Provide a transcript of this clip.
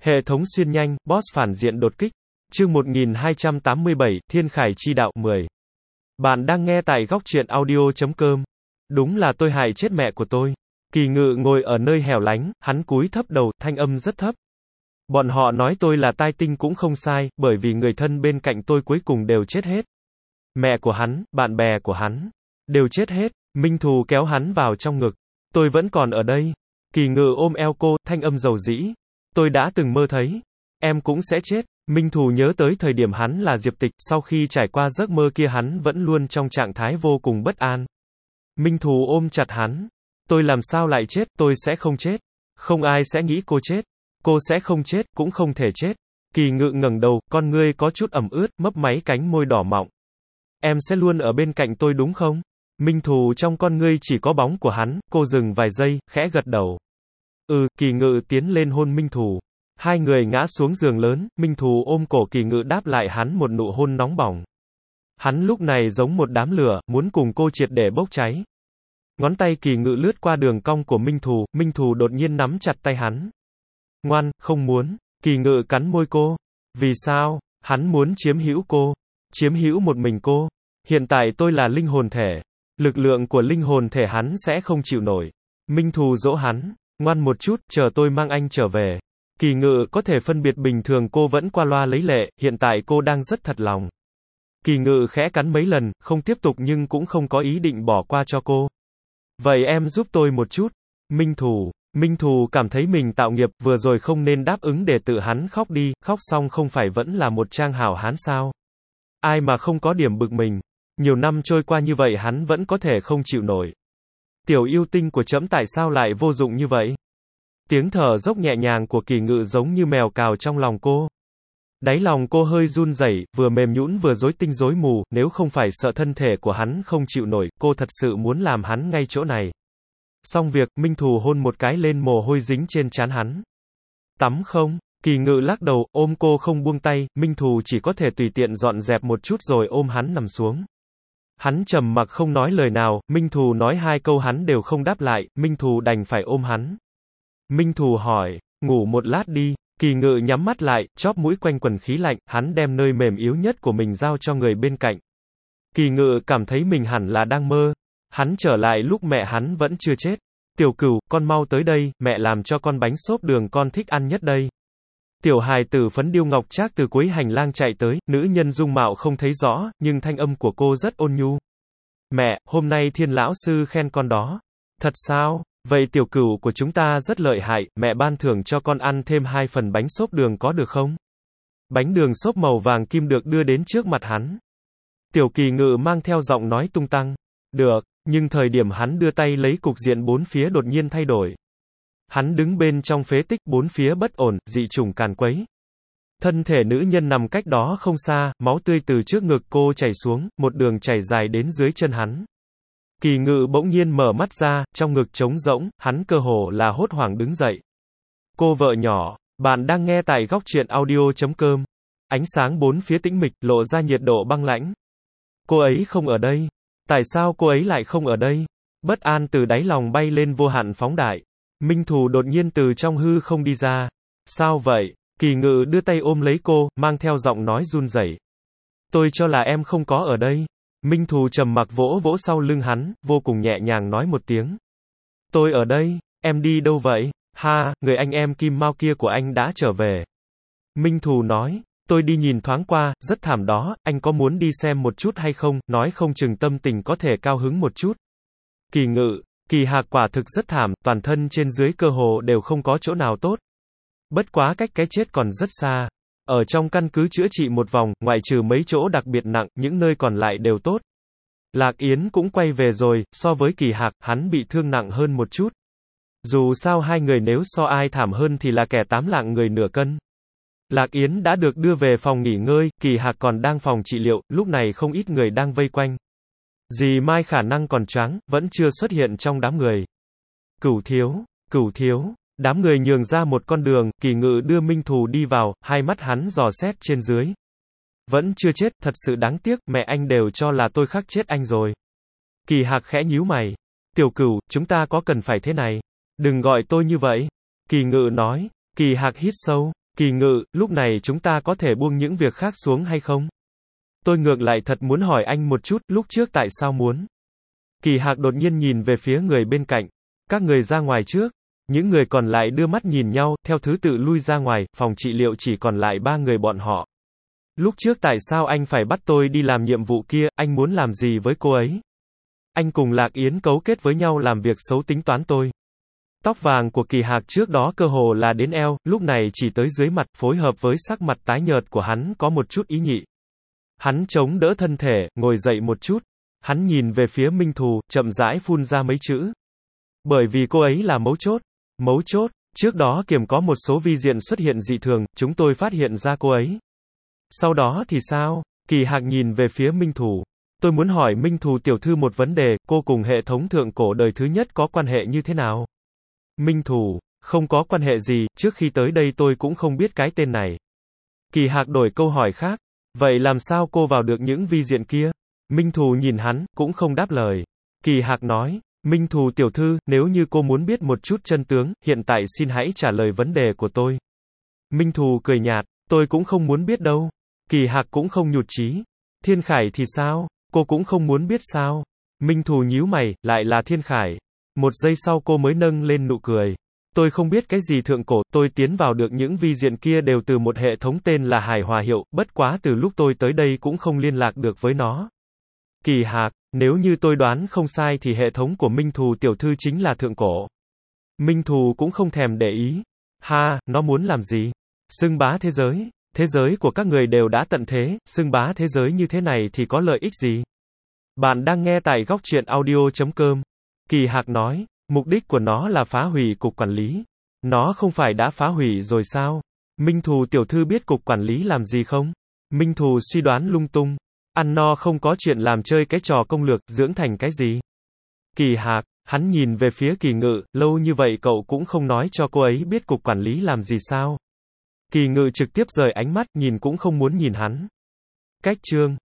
Hệ thống xuyên nhanh, boss phản diện đột kích. Chương 1287, Thiên Khải chi đạo 10. Bạn đang nghe tại góc truyện audio.com. Đúng là tôi hại chết mẹ của tôi. Kỳ Ngự ngồi ở nơi hẻo lánh, hắn cúi thấp đầu, thanh âm rất thấp. Bọn họ nói tôi là tai tinh cũng không sai, bởi vì người thân bên cạnh tôi cuối cùng đều chết hết. Mẹ của hắn, bạn bè của hắn, đều chết hết. Minh Thù kéo hắn vào trong ngực. Tôi vẫn còn ở đây. Kỳ Ngự ôm eo cô, thanh âm dầu dĩ. Tôi đã từng mơ thấy, em cũng sẽ chết. Minh Thù nhớ tới thời điểm hắn là Diệp Tịch, sau khi trải qua giấc mơ kia hắn vẫn luôn trong trạng thái vô cùng bất an. Minh Thù ôm chặt hắn. Tôi làm sao lại chết, tôi sẽ không chết. Không ai sẽ nghĩ cô chết. Cô sẽ không chết, cũng không thể chết. Kỳ Ngự ngẩng đầu, con ngươi có chút ẩm ướt, mấp máy cánh môi đỏ mọng. Em sẽ luôn ở bên cạnh tôi đúng không? Minh Thù trong con ngươi chỉ có bóng của hắn, cô dừng vài giây, khẽ gật đầu. Kỳ Ngự tiến lên hôn Minh Thù. Hai người ngã xuống giường lớn, Minh Thù ôm cổ Kỳ Ngự đáp lại hắn một nụ hôn nóng bỏng. Hắn lúc này giống một đám lửa, muốn cùng cô triệt để bốc cháy. Ngón tay Kỳ Ngự lướt qua đường cong của Minh Thù đột nhiên nắm chặt tay hắn. Ngoan, không muốn. Kỳ Ngự cắn môi cô. Vì sao? Hắn muốn chiếm hữu cô. Chiếm hữu một mình cô. Hiện tại tôi là linh hồn thể. Lực lượng của linh hồn thể hắn sẽ không chịu nổi. Minh Thù dỗ hắn. Ngoan một chút, chờ tôi mang anh trở về. Kỳ Ngự có thể phân biệt bình thường cô vẫn qua loa lấy lệ, hiện tại cô đang rất thật lòng. Kỳ Ngự khẽ cắn mấy lần, không tiếp tục nhưng cũng không có ý định bỏ qua cho cô. Vậy em giúp tôi một chút. Minh Thù cảm thấy mình tạo nghiệp, vừa rồi không nên đáp ứng để tự hắn khóc đi, khóc xong không phải vẫn là một trang hảo hán sao? Ai mà không có điểm bực mình. Nhiều năm trôi qua như vậy hắn vẫn có thể không chịu nổi. Tiểu yêu tinh của trẫm tại sao lại vô dụng như vậy? Tiếng thở dốc nhẹ nhàng của Kỳ Ngự giống như mèo cào trong lòng cô. Đáy lòng cô hơi run rẩy, vừa mềm nhũn vừa rối tinh rối mù, nếu không phải sợ thân thể của hắn không chịu nổi, cô thật sự muốn làm hắn ngay chỗ này. Xong việc, Minh Thù hôn một cái lên mồ hôi dính trên trán hắn. Tắm không? Kỳ Ngự lắc đầu, ôm cô không buông tay, Minh Thù chỉ có thể tùy tiện dọn dẹp một chút rồi ôm hắn nằm xuống. Hắn trầm mặc không nói lời nào, Minh Thù nói hai câu hắn đều không đáp lại, Minh Thù đành phải ôm hắn. Minh Thù hỏi, ngủ một lát đi. Kỳ Ngự nhắm mắt lại, chóp mũi quanh quần khí lạnh, hắn đem nơi mềm yếu nhất của mình giao cho người bên cạnh. Kỳ Ngự cảm thấy mình hẳn là đang mơ. Hắn trở lại lúc mẹ hắn vẫn chưa chết. Tiểu Cửu, con mau tới đây, mẹ làm cho con bánh xốp đường con thích ăn nhất đây. Tiểu hài tử phấn điêu ngọc trác từ cuối hành lang chạy tới, nữ nhân dung mạo không thấy rõ, nhưng thanh âm của cô rất ôn nhu. Mẹ, hôm nay Thiên lão sư khen con đó. Thật sao? Vậy Tiểu Cửu của chúng ta rất lợi hại, mẹ ban thưởng cho con ăn thêm 2 phần bánh xốp đường có được không? Bánh đường xốp màu vàng kim được đưa đến trước mặt hắn. Tiểu Kỳ Ngự mang theo giọng nói tung tăng. Được, nhưng thời điểm hắn đưa tay lấy cục diện bốn phía đột nhiên thay đổi. Hắn đứng bên trong phế tích, bốn phía bất ổn, dị chủng càn quấy. Thân thể nữ nhân nằm cách đó không xa, máu tươi từ trước ngực cô chảy xuống, một đường chảy dài đến dưới chân hắn. Kỳ Ngự bỗng nhiên mở mắt ra, trong ngực trống rỗng, hắn cơ hồ là hốt hoảng đứng dậy. Cô vợ nhỏ, bạn đang nghe tại góc truyện audio.com. Ánh sáng bốn phía tĩnh mịch, lộ ra nhiệt độ băng lãnh. Cô ấy không ở đây. Tại sao cô ấy lại không ở đây? Bất an từ đáy lòng bay lên vô hạn phóng đại. Minh Thù đột nhiên từ trong hư không đi ra. Sao vậy? Kỳ Ngự đưa tay ôm lấy cô, mang theo giọng nói run rẩy. Tôi cho là em không có ở đây. Minh Thù trầm mặc vỗ vỗ sau lưng hắn, vô cùng nhẹ nhàng nói một tiếng. Tôi ở đây, em đi đâu vậy? Ha, người anh em Kim Mao kia của anh đã trở về. Minh Thù nói, tôi đi nhìn thoáng qua, rất thảm đó, anh có muốn đi xem một chút hay không, nói không chừng tâm tình có thể cao hứng một chút. Kỳ Ngự, Kỳ Hạc quả thực rất thảm, toàn thân trên dưới cơ hồ đều không có chỗ nào tốt. Bất quá cách cái chết còn rất xa. Ở trong căn cứ chữa trị một vòng, ngoại trừ mấy chỗ đặc biệt nặng, những nơi còn lại đều tốt. Lạc Yến cũng quay về rồi, so với Kỳ Hạc, hắn bị thương nặng hơn một chút. Dù sao hai người nếu so ai thảm hơn thì là kẻ 8 lạng người nửa cân. Lạc Yến đã được đưa về phòng nghỉ ngơi, Kỳ Hạc còn đang phòng trị liệu, lúc này không ít người đang vây quanh. Dì Mai khả năng còn choáng, vẫn chưa xuất hiện trong đám người. Cửu thiếu. Đám người nhường ra một con đường, Kỳ Ngự đưa Minh Thù đi vào, hai mắt hắn dò xét trên dưới. Vẫn chưa chết, thật sự đáng tiếc, mẹ anh đều cho là tôi khắc chết anh rồi. Kỳ Hạc khẽ nhíu mày. Tiểu Cửu, chúng ta có cần phải thế này? Đừng gọi tôi như vậy. Kỳ Ngự nói. Kỳ Hạc hít sâu. Kỳ Ngự, lúc này chúng ta có thể buông những việc khác xuống hay không? Tôi ngược lại thật muốn hỏi anh một chút, lúc trước tại sao muốn? Kỳ Hạc đột nhiên nhìn về phía người bên cạnh. Các người ra ngoài trước. Những người còn lại đưa mắt nhìn nhau, theo thứ tự lui ra ngoài, phòng trị liệu chỉ còn lại 3 người bọn họ. Lúc trước tại sao anh phải bắt tôi đi làm nhiệm vụ kia, anh muốn làm gì với cô ấy? Anh cùng Lạc Yến cấu kết với nhau làm việc xấu tính toán tôi. Tóc vàng của Kỳ Hạc trước đó cơ hồ là đến eo, lúc này chỉ tới dưới mặt, phối hợp với sắc mặt tái nhợt của hắn có một chút ý nhị. Hắn chống đỡ thân thể, ngồi dậy một chút. Hắn nhìn về phía Minh Thù, chậm rãi phun ra mấy chữ. Bởi vì cô ấy là mấu chốt. Mấu chốt, trước đó kiểm có một số vi diện xuất hiện dị thường, chúng tôi phát hiện ra cô ấy. Sau đó thì sao? Kỳ Hạc nhìn về phía Minh Thù. Tôi muốn hỏi Minh Thù tiểu thư một vấn đề, cô cùng hệ thống thượng cổ đời thứ nhất có quan hệ như thế nào? Minh Thù, không có quan hệ gì, trước khi tới đây tôi cũng không biết cái tên này. Kỳ Hạc đổi câu hỏi khác. Vậy làm sao cô vào được những vi diện kia? Minh Thù nhìn hắn, cũng không đáp lời. Kỳ Hạc nói, Minh Thù tiểu thư, nếu như cô muốn biết một chút chân tướng, hiện tại xin hãy trả lời vấn đề của tôi. Minh Thù cười nhạt, tôi cũng không muốn biết đâu. Kỳ Hạc cũng không nhụt chí. Thiên Khải thì sao? Cô cũng không muốn biết sao? Minh Thù nhíu mày, lại là Thiên Khải. Một giây sau cô mới nâng lên nụ cười. Tôi không biết cái gì thượng cổ, tôi tiến vào được những vi diện kia đều từ một hệ thống tên là Hải Hòa Hiệu, bất quá từ lúc tôi tới đây cũng không liên lạc được với nó. Kỳ Hạc, nếu như tôi đoán không sai thì hệ thống của Minh Thù tiểu thư chính là thượng cổ. Minh Thù cũng không thèm để ý. Ha, nó muốn làm gì? Xưng bá thế giới. Thế giới của các người đều đã tận thế, xưng bá thế giới như thế này thì có lợi ích gì? Bạn đang nghe tại góc truyện audio.com. Kỳ Hạc nói, mục đích của nó là phá hủy cục quản lý. Nó không phải đã phá hủy rồi sao? Minh Thù tiểu thư biết cục quản lý làm gì không? Minh Thù suy đoán lung tung. Ăn no không có chuyện làm chơi cái trò công lược, dưỡng thành cái gì? Kỳ Hạc, hắn nhìn về phía Kỳ Ngự, lâu như vậy cậu cũng không nói cho cô ấy biết cục quản lý làm gì sao? Kỳ Ngự trực tiếp rời ánh mắt, nhìn cũng không muốn nhìn hắn. Cách chương